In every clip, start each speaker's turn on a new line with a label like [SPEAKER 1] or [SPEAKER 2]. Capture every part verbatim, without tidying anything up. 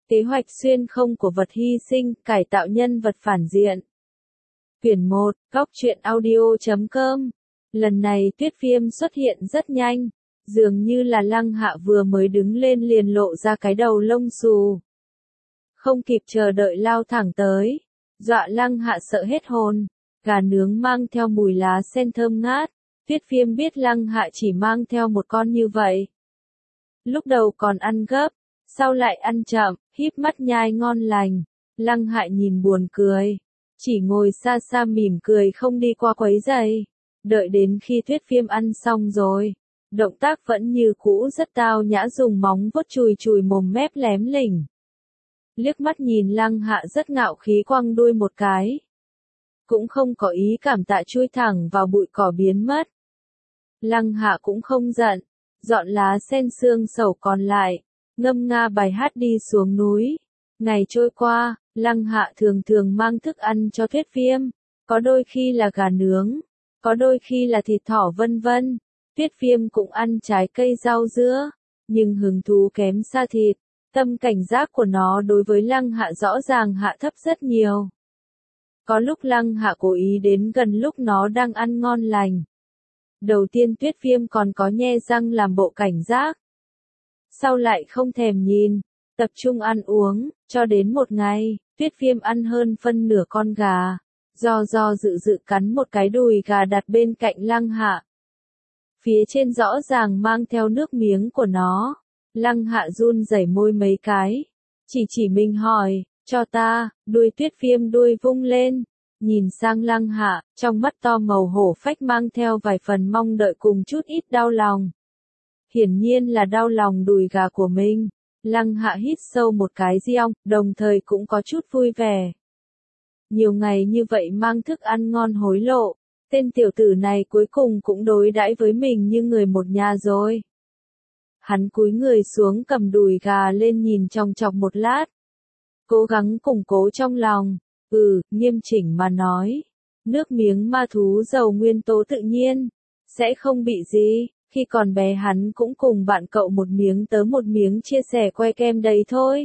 [SPEAKER 1] Kế hoạch xuyên không của vật hy sinh, cải tạo nhân vật phản diện. Quyển một, góc truyện audio chấm com. Lần này Tuyết Viêm xuất hiện rất nhanh, dường như là Lăng Hạ vừa mới đứng lên liền lộ ra cái đầu lông xù. Không kịp chờ đợi lao thẳng tới, dọa Lăng Hạ sợ hết hồn, gà nướng mang theo mùi lá sen thơm ngát, Tuyết Viêm biết Lăng Hạ chỉ mang theo một con như vậy. Lúc đầu còn ăn gấp, sau lại ăn chậm, híp mắt nhai ngon lành, Lăng Hạ nhìn buồn cười, chỉ ngồi xa xa mỉm cười không đi qua quấy rầy. Đợi đến khi Tuyết Viêm ăn xong rồi, động tác vẫn như cũ rất tao nhã dùng móng vuốt chùi chùi mồm mép lém lỉnh. Liếc mắt nhìn Lăng Hạ rất ngạo khí quăng đuôi một cái. Cũng không có ý cảm tạ chui thẳng vào bụi cỏ biến mất. Lăng Hạ cũng không giận, dọn lá sen xương sầu còn lại, ngâm nga bài hát đi xuống núi. Ngày trôi qua, Lăng Hạ thường thường mang thức ăn cho Tuyết Viêm, có đôi khi là gà nướng, có đôi khi là thịt thỏ vân vân. Tuyết Viêm cũng ăn trái cây rau dưa, nhưng hứng thú kém xa thịt, tâm cảnh giác của nó đối với Lăng Hạ rõ ràng hạ thấp rất nhiều. Có lúc Lăng Hạ cố ý đến gần lúc nó đang ăn ngon lành. Đầu tiên Tuyết Viêm còn có nhe răng làm bộ cảnh giác. Sau lại không thèm nhìn, tập trung ăn uống, cho đến một ngày, Tuyết Viêm ăn hơn phân nửa con gà, do do dự dự cắn một cái đùi gà đặt bên cạnh Lăng Hạ. Phía trên rõ ràng mang theo nước miếng của nó, Lăng Hạ run rẩy môi mấy cái, chỉ chỉ mình hỏi, cho ta, đuôi Tuyết Viêm đuôi vung lên, nhìn sang Lăng Hạ, trong mắt to màu hổ phách mang theo vài phần mong đợi cùng chút ít đau lòng. Hiển nhiên là đau lòng đùi gà của mình. Lăng Hạ hít sâu một cái riong, đồng thời cũng có chút vui vẻ. Nhiều ngày như vậy mang thức ăn ngon hối lộ, tên tiểu tử này cuối cùng cũng đối đãi với mình như người một nhà rồi. Hắn cúi người xuống cầm đùi gà lên nhìn chòng chọc một lát. Cố gắng củng cố trong lòng, ừ, nghiêm chỉnh mà nói. Nước miếng ma thú giàu nguyên tố tự nhiên, sẽ không bị gì. Khi còn bé hắn cũng cùng bạn cậu một miếng tớ một miếng chia sẻ que kem đấy thôi.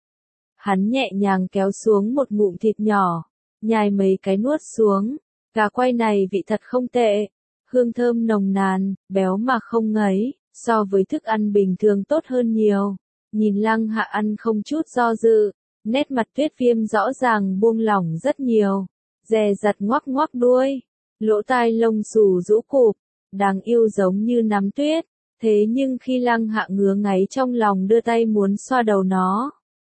[SPEAKER 1] Hắn nhẹ nhàng kéo xuống một ngụm thịt nhỏ, nhai mấy cái nuốt xuống. Gà quay này vị thật không tệ, hương thơm nồng nàn, béo mà không ngấy, so với thức ăn bình thường tốt hơn nhiều. Nhìn Lăng Hạ ăn không chút do dự, nét mặt Tuyết Viêm rõ ràng buông lỏng rất nhiều, dè dặt ngoắc ngoắc đuôi, lỗ tai lông xù rũ cụp, đáng yêu giống như nắm tuyết. Thế nhưng khi Lăng Hạ ngứa ngáy trong lòng đưa tay muốn xoa đầu nó,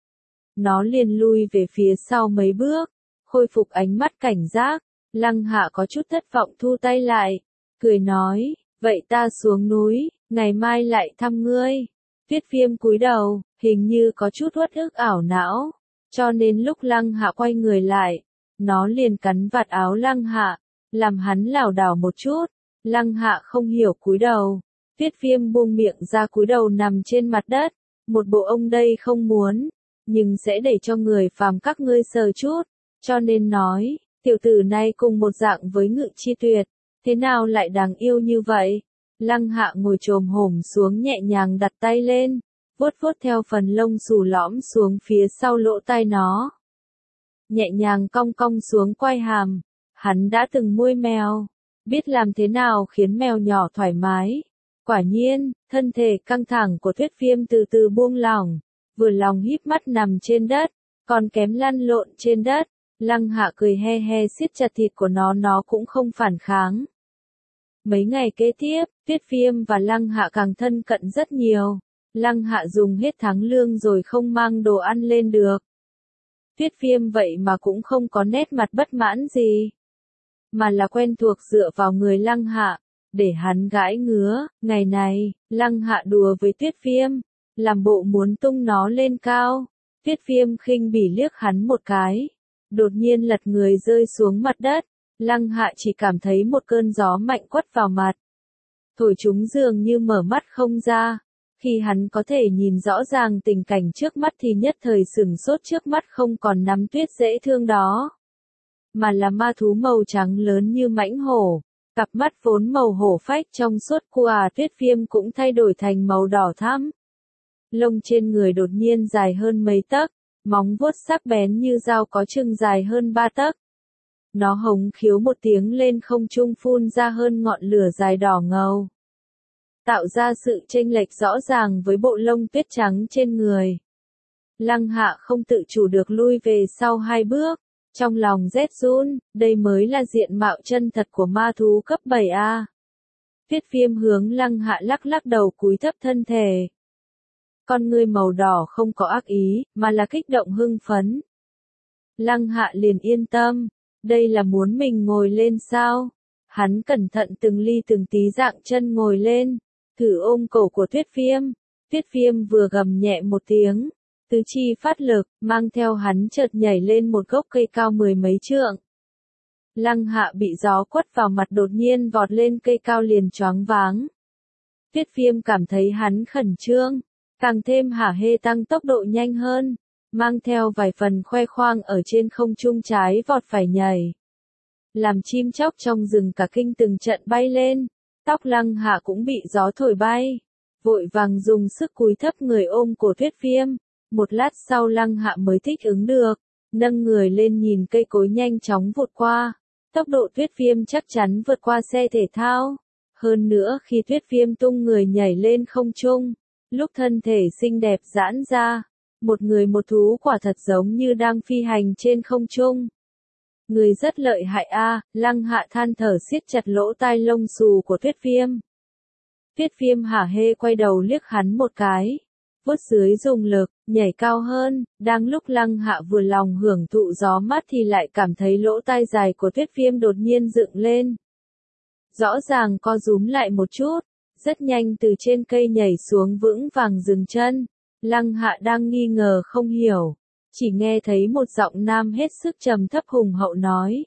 [SPEAKER 1] nó liền lui về phía sau mấy bước, khôi phục ánh mắt cảnh giác. Lăng Hạ có chút thất vọng thu tay lại, cười nói, vậy ta xuống núi, ngày mai lại thăm ngươi. Tuyết Viêm cúi đầu, hình như có chút uất ức ảo não, cho nên lúc Lăng Hạ quay người lại, nó liền cắn vạt áo Lăng Hạ, làm hắn lảo đảo một chút. Lăng Hạ không hiểu cúi đầu, Tuyết Viêm buông miệng ra cúi đầu nằm trên mặt đất, một bộ ông đây không muốn, nhưng sẽ để cho người phàm các ngươi sờ chút, cho nên nói, tiểu tử này cùng một dạng với Ngự Chi Tuyệt, thế nào lại đáng yêu như vậy? Lăng Hạ ngồi chồm hổm xuống nhẹ nhàng đặt tay lên, vuốt vuốt theo phần lông xù lõm xuống phía sau lỗ tai nó. Nhẹ nhàng cong cong xuống quai hàm, hắn đã từng nuôi mèo, biết làm thế nào khiến mèo nhỏ thoải mái. Quả nhiên, thân thể căng thẳng của Tuyết Viêm từ từ buông lỏng, vừa lòng híp mắt nằm trên đất, còn kém lăn lộn trên đất. Lăng Hạ cười he he siết chặt thịt của nó, nó cũng không phản kháng. Mấy ngày kế tiếp, Tuyết Viêm và Lăng Hạ càng thân cận rất nhiều. Lăng Hạ dùng hết tháng lương rồi không mang đồ ăn lên được. Tuyết Viêm vậy mà cũng không có nét mặt bất mãn gì, mà là quen thuộc dựa vào người Lăng Hạ, để hắn gãi ngứa. Ngày này, Lăng Hạ đùa với Tuyết Viêm, làm bộ muốn tung nó lên cao. Tuyết Viêm khinh bỉ liếc hắn một cái, đột nhiên lật người rơi xuống mặt đất. Lăng Hạ chỉ cảm thấy một cơn gió mạnh quất vào mặt, thổi chúng dường như mở mắt không ra. Khi hắn có thể nhìn rõ ràng tình cảnh trước mắt thì nhất thời sửng sốt, trước mắt không còn nắm tuyết dễ thương đó, mà là ma thú màu trắng lớn như mãnh hổ. Cặp mắt vốn màu hổ phách trong suốt của Tuyết Viêm cũng thay đổi thành màu đỏ thẫm. lông trên người đột nhiên dài hơn mấy tấc, móng vuốt sắc bén như dao có chừng dài hơn ba tấc. Nó hống khiếu một tiếng lên không trung phun ra hơn ngọn lửa dài đỏ ngầu, tạo ra sự chênh lệch rõ ràng với bộ lông tuyết trắng trên người. Lăng Hạ không tự chủ được lui về sau hai bước, trong lòng rét run, đây mới là diện mạo chân thật của ma thú cấp bảy A. Tuyết Viêm hướng Lăng Hạ lắc lắc đầu cúi thấp thân thể. Con ngươi màu đỏ không có ác ý, mà là kích động hưng phấn. Lăng Hạ liền yên tâm, đây là muốn mình ngồi lên sao? Hắn cẩn thận từng ly từng tí dạng chân ngồi lên, thử ôm cổ của Tuyết Viêm. Tuyết Viêm vừa gầm nhẹ một tiếng, tứ chi phát lực, mang theo hắn chợt nhảy lên một gốc cây cao mười mấy trượng. Lăng Hạ bị gió quất vào mặt đột nhiên vọt lên cây cao liền choáng váng. Tuyết Viêm cảm thấy hắn khẩn trương, càng thêm hả hê tăng tốc độ nhanh hơn, mang theo vài phần khoe khoang ở trên không trung trái vọt phải nhảy. Làm chim chóc trong rừng cả kinh từng trận bay lên, tóc Lăng Hạ cũng bị gió thổi bay, vội vàng dùng sức cúi thấp người ôm cổ Tuyết Viêm. Một lát sau Lăng Hạ mới thích ứng được, nâng người lên nhìn cây cối nhanh chóng vụt qua, tốc độ Tuyết Viêm chắc chắn vượt qua xe thể thao. Hơn nữa khi Tuyết Viêm tung người nhảy lên không trung, lúc thân thể xinh đẹp giãn ra, một người một thú quả thật giống như đang phi hành trên không trung. Người rất lợi hại a, Lăng Hạ than thở siết chặt lỗ tai lông xù của Tuyết Viêm. Tuyết Viêm hả hê quay đầu liếc hắn một cái, vuốt dưới dùng lực, nhảy cao hơn, đang lúc Lăng Hạ vừa lòng hưởng thụ gió mát thì lại cảm thấy lỗ tai dài của Tuyết Viêm đột nhiên dựng lên. Rõ ràng co rúm lại một chút, rất nhanh từ trên cây nhảy xuống vững vàng dừng chân. Lăng Hạ đang nghi ngờ không hiểu, chỉ nghe thấy một giọng nam hết sức trầm thấp hùng hậu nói.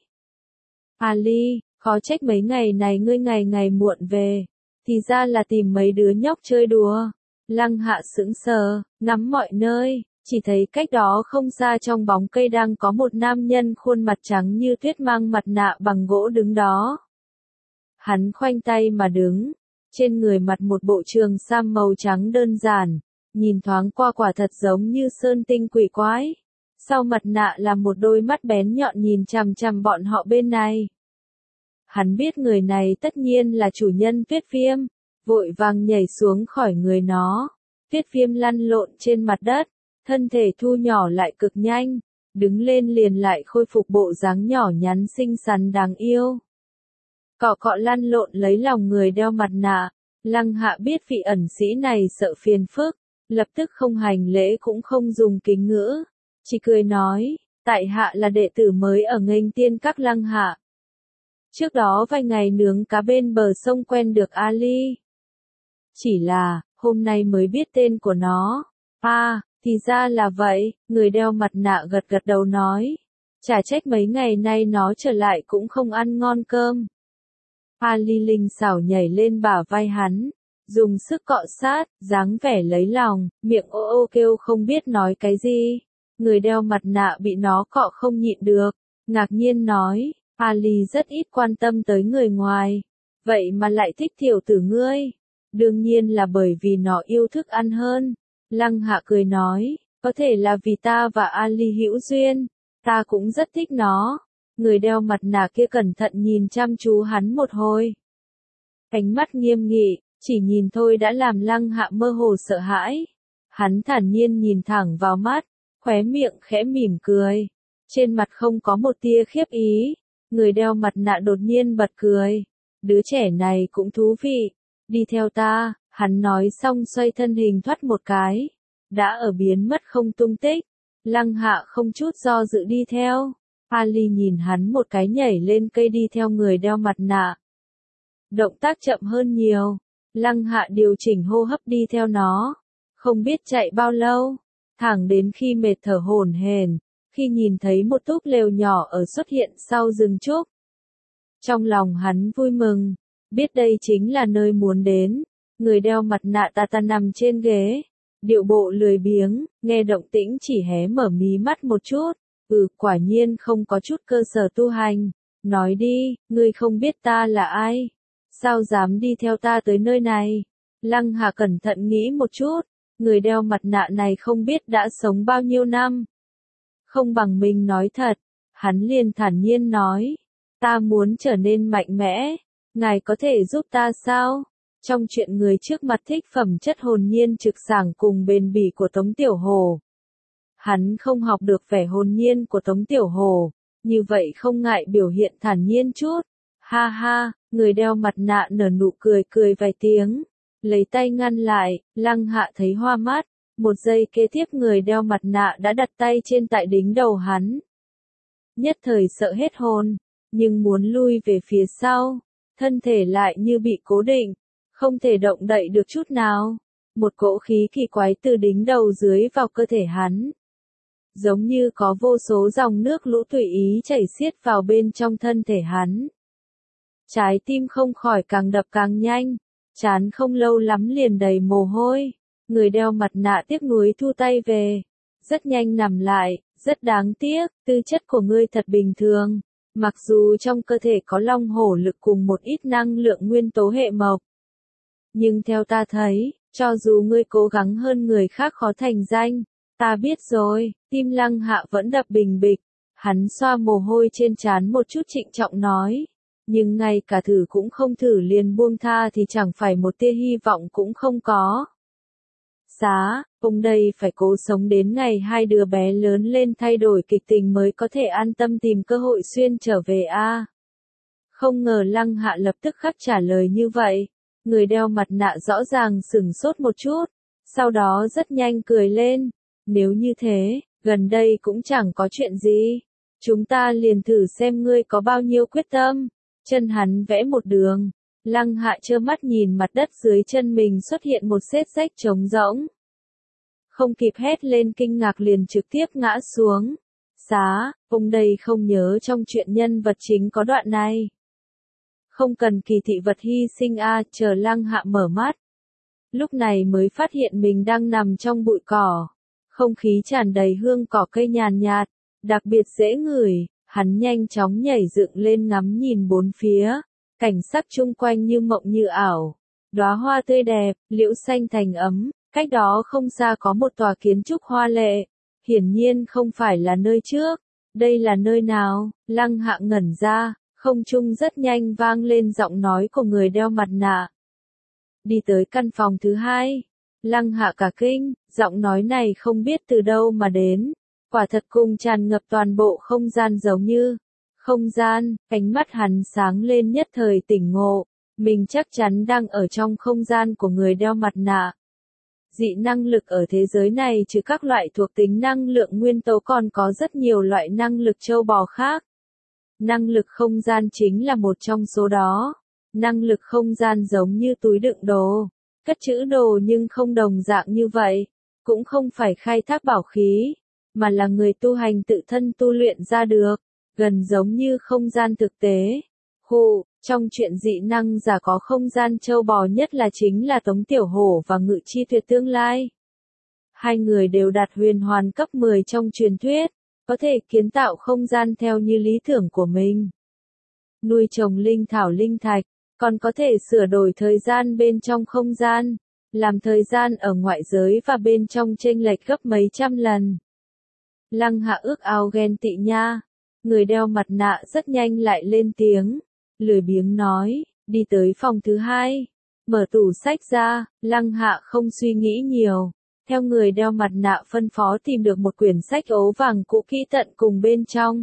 [SPEAKER 1] Ali, khó trách mấy ngày này ngươi ngày ngày muộn về, thì ra là tìm mấy đứa nhóc chơi đùa. Lăng Hạ sững sờ, ngắm mọi nơi, chỉ thấy cách đó không xa trong bóng cây đang có một nam nhân khuôn mặt trắng như tuyết mang mặt nạ bằng gỗ đứng đó. Hắn khoanh tay mà đứng, trên người mặc một bộ trường sam màu trắng đơn giản, nhìn thoáng qua quả thật giống như sơn tinh quỷ quái. Sau mặt nạ là một đôi mắt bén nhọn nhìn chằm chằm bọn họ bên này. Hắn biết người này tất nhiên là chủ nhân Tuyết Viêm, vội vàng nhảy xuống khỏi người nó. Tuyết Viêm lăn lộn trên mặt đất, thân thể thu nhỏ lại cực nhanh, đứng lên liền lại khôi phục bộ dáng nhỏ nhắn xinh xắn đáng yêu. Cọ cọ lăn lộn lấy lòng người đeo mặt nạ, Lăng Hạ biết vị ẩn sĩ này sợ phiền phức, lập tức không hành lễ cũng không dùng kính ngữ, chỉ cười nói, tại hạ là đệ tử mới ở Nghênh Tiên Các Lăng Hạ. Trước đó vài ngày nướng cá bên bờ sông quen được Ali. Chỉ là, hôm nay mới biết tên của nó. À, thì ra là vậy, người đeo mặt nạ gật gật đầu nói. Chả trách mấy ngày nay nó trở lại cũng không ăn ngon cơm. Ali linh xảo nhảy lên bả vai hắn, dùng sức cọ sát, dáng vẻ lấy lòng, miệng ô ô kêu không biết nói cái gì. Người đeo mặt nạ bị nó cọ không nhịn được, ngạc nhiên nói, Ali rất ít quan tâm tới người ngoài, vậy mà lại thích tiểu tử ngươi. Đương nhiên là bởi vì nó yêu thức ăn hơn. Lăng Hạ cười nói, có thể là vì ta và Ali hữu duyên, ta cũng rất thích nó. Người đeo mặt nạ kia cẩn thận nhìn chăm chú hắn một hồi. Ánh mắt nghiêm nghị, chỉ nhìn thôi đã làm Lăng Hạ mơ hồ sợ hãi. Hắn thản nhiên nhìn thẳng vào mắt, khóe miệng khẽ mỉm cười. Trên mặt không có một tia khiếp ý. Người đeo mặt nạ đột nhiên bật cười. Đứa trẻ này cũng thú vị. Đi theo ta, hắn nói xong xoay thân hình thoát một cái. Đã ở biến mất không tung tích. Lăng Hạ không chút do dự đi theo. Ali nhìn hắn một cái nhảy lên cây đi theo người đeo mặt nạ. Động tác chậm hơn nhiều. Lăng Hạ điều chỉnh hô hấp đi theo nó. Không biết chạy bao lâu. Thẳng đến khi mệt thở hổn hển. Khi nhìn thấy một túp lều nhỏ ở xuất hiện sau rừng trúc. Trong lòng hắn vui mừng. Biết đây chính là nơi muốn đến. Người đeo mặt nạ ta ta nằm trên ghế. Điệu bộ lười biếng, nghe động tĩnh chỉ hé mở mí mắt một chút. Ừ, quả nhiên không có chút cơ sở tu hành. Nói đi, ngươi không biết ta là ai? Sao dám đi theo ta tới nơi này? Lăng Hà cẩn thận nghĩ một chút. người đeo mặt nạ này không biết đã sống bao nhiêu năm. Không bằng mình nói thật, hắn liền thản nhiên nói, ta muốn trở nên mạnh mẽ, ngài có thể giúp ta sao? Trong chuyện người trước mặt thích phẩm chất hồn nhiên trực sảng cùng bền bỉ của Tống Tiểu Hồ. Hắn không học được vẻ hồn nhiên của Tống Tiểu Hồ, như vậy không ngại biểu hiện thản nhiên chút. Ha ha, người đeo mặt nạ nở nụ cười cười vài tiếng, lấy tay ngăn lại, Lăng Hạ thấy hoa mắt, một giây kế tiếp người đeo mặt nạ đã đặt tay trên tại đính đầu hắn. Nhất thời sợ hết hồn, nhưng muốn lui về phía sau, thân thể lại như bị cố định, không thể động đậy được chút nào. Một cỗ khí kỳ quái từ đính đầu dưới vào cơ thể hắn. Giống như có vô số dòng nước lũ tùy ý chảy xiết vào bên trong thân thể hắn. Trái tim không khỏi càng đập càng nhanh, chán không lâu lắm liền đầy mồ hôi. Người đeo mặt nạ tiếc nuối thu tay về, rất nhanh nằm lại, rất đáng tiếc, tư chất của ngươi thật bình thường, mặc dù trong cơ thể có long hổ lực cùng một ít năng lượng nguyên tố hệ mộc. Nhưng theo ta thấy, cho dù ngươi cố gắng hơn người khác khó thành danh, ta biết rồi, tim Lăng Hạ vẫn đập bình bịch, hắn xoa mồ hôi trên trán một chút trịnh trọng nói, nhưng ngay cả thử cũng không thử liền buông tha thì chẳng phải một tia hy vọng cũng không có. Xá, ông đây phải cố sống đến ngày hai đứa bé lớn lên thay đổi kịch tình mới có thể an tâm tìm cơ hội xuyên trở về a. Không ngờ Lăng Hạ lập tức khắc trả lời như vậy, người đeo mặt nạ rõ ràng sửng sốt một chút, sau đó rất nhanh cười lên, nếu như thế, gần đây cũng chẳng có chuyện gì, chúng ta liền thử xem ngươi có bao nhiêu quyết tâm. Chân hắn vẽ một đường, Lăng Hạ trơ mắt nhìn mặt đất dưới chân mình xuất hiện một xết rách trống rỗng. Không kịp hét lên kinh ngạc liền trực tiếp ngã xuống. Xá, ông đây không nhớ trong chuyện nhân vật chính có đoạn này. Không cần kỳ thị vật hy sinh a, chờ Lăng Hạ mở mắt. Lúc này mới phát hiện mình đang nằm trong bụi cỏ. Không khí tràn đầy hương cỏ cây nhàn nhạt, đặc biệt dễ ngửi. Hắn nhanh chóng nhảy dựng lên ngắm nhìn bốn phía, cảnh sắc chung quanh như mộng như ảo, đóa hoa tươi đẹp, liễu xanh thành ấm, cách đó không xa có một tòa kiến trúc hoa lệ, hiển nhiên không phải là nơi trước, đây là nơi nào? Lăng Hạ ngẩn ra, không trung rất nhanh vang lên giọng nói của người đeo mặt nạ. Đi tới căn phòng thứ hai, Lăng Hạ cả kinh, giọng nói này không biết từ đâu mà đến. Quả thật cùng tràn ngập toàn bộ không gian giống như không gian, ánh mắt hắn sáng lên nhất thời tỉnh ngộ, mình chắc chắn đang ở trong không gian của người đeo mặt nạ. Dị năng lực ở thế giới này trừ các loại thuộc tính năng lượng nguyên tố còn có rất nhiều loại năng lực châu bò khác. Năng lực không gian chính là một trong số đó. Năng lực không gian giống như túi đựng đồ, cất trữ đồ nhưng không đồng dạng như vậy, cũng không phải khai thác bảo khí, mà là người tu hành tự thân tu luyện ra được, gần giống như không gian thực tế. Hù, trong chuyện dị năng giả có không gian châu bò nhất là chính là Tống Tiểu Hổ và Ngự Chi Tuyệt tương lai. Hai người đều đạt huyền hoàn cấp mười trong truyền thuyết, có thể kiến tạo không gian theo như lý tưởng của mình. Nuôi trồng linh thảo linh thạch, còn có thể sửa đổi thời gian bên trong không gian, làm thời gian ở ngoại giới và bên trong chênh lệch gấp mấy trăm lần. Lăng Hạ ước ao ghen tị nha, người đeo mặt nạ rất nhanh lại lên tiếng, lười biếng nói, đi tới phòng thứ hai, mở tủ sách ra, Lăng Hạ không suy nghĩ nhiều, theo người đeo mặt nạ phân phó tìm được một quyển sách ố vàng cũ kỹ tận cùng bên trong.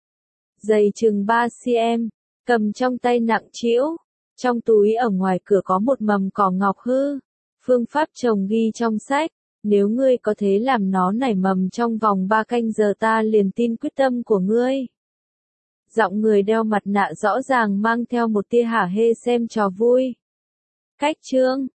[SPEAKER 1] Dày chừng ba xăng-ti-mét, cầm trong tay nặng trĩu, trong túi ở ngoài cửa có một mầm cỏ ngọc hư, phương pháp trồng ghi trong sách. Nếu ngươi có thể làm nó nảy mầm trong vòng ba canh giờ ta liền tin quyết tâm của ngươi. Giọng người đeo mặt nạ rõ ràng mang theo một tia hả hê xem trò vui. Cách chương